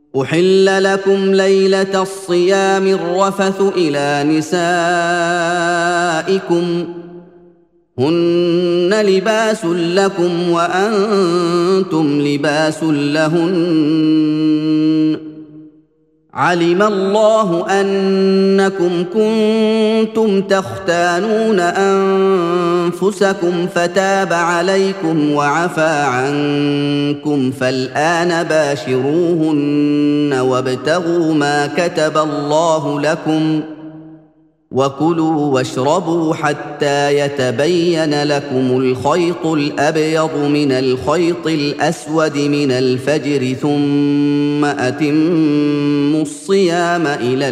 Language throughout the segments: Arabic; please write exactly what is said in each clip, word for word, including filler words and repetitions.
أحل لكم ليلة الصيام الرفث إلى نسائكم هن لباس لكم وأنتم لباس لهن علم الله أنكم كنتم تختانون أنفسكم فتاب عليكم وعفى عنكم فالآن باشروهن وابتغوا ما كتب الله لكم وكلوا واشربوا حتى يتبين لكم الخيط الأبيض من الخيط الأسود من الفجر ثم أتموا الصيام إلى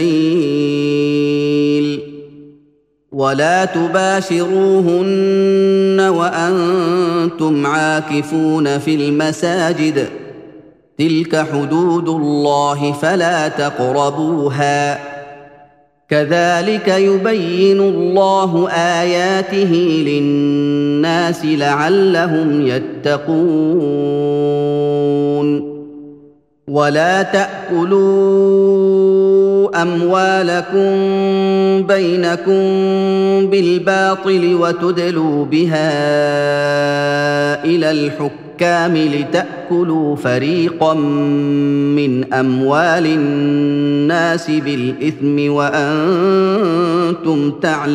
الليل ولا تباشروهن وأنتم عاكفون في المساجد تلك حدود الله فلا تقربوها كذلك يبين الله آياته للناس لعلهم يتقون ولا تأكلوا أموالكم بينكم بالباطل وتدلوا بها إلى الحكام لتأكلوا فريقا من أموال الناس بالإثم وأنتم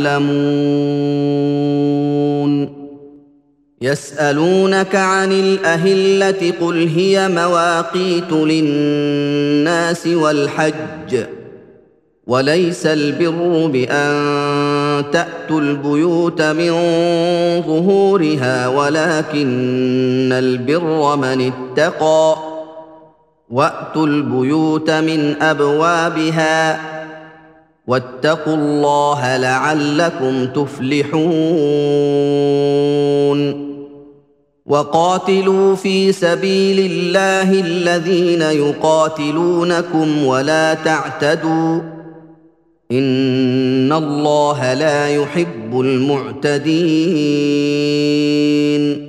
تعلمون يسألونك عن الأهلة قل هي مواقيت للناس والحج وليس البر بأن تأتوا البيوت من ظهورها ولكن البر من اتقى وأتوا البيوت من أبوابها واتقوا الله لعلكم تفلحون وقاتلوا في سبيل الله الذين يقاتلونكم ولا تعتدوا إن الله لا يحب المعتدين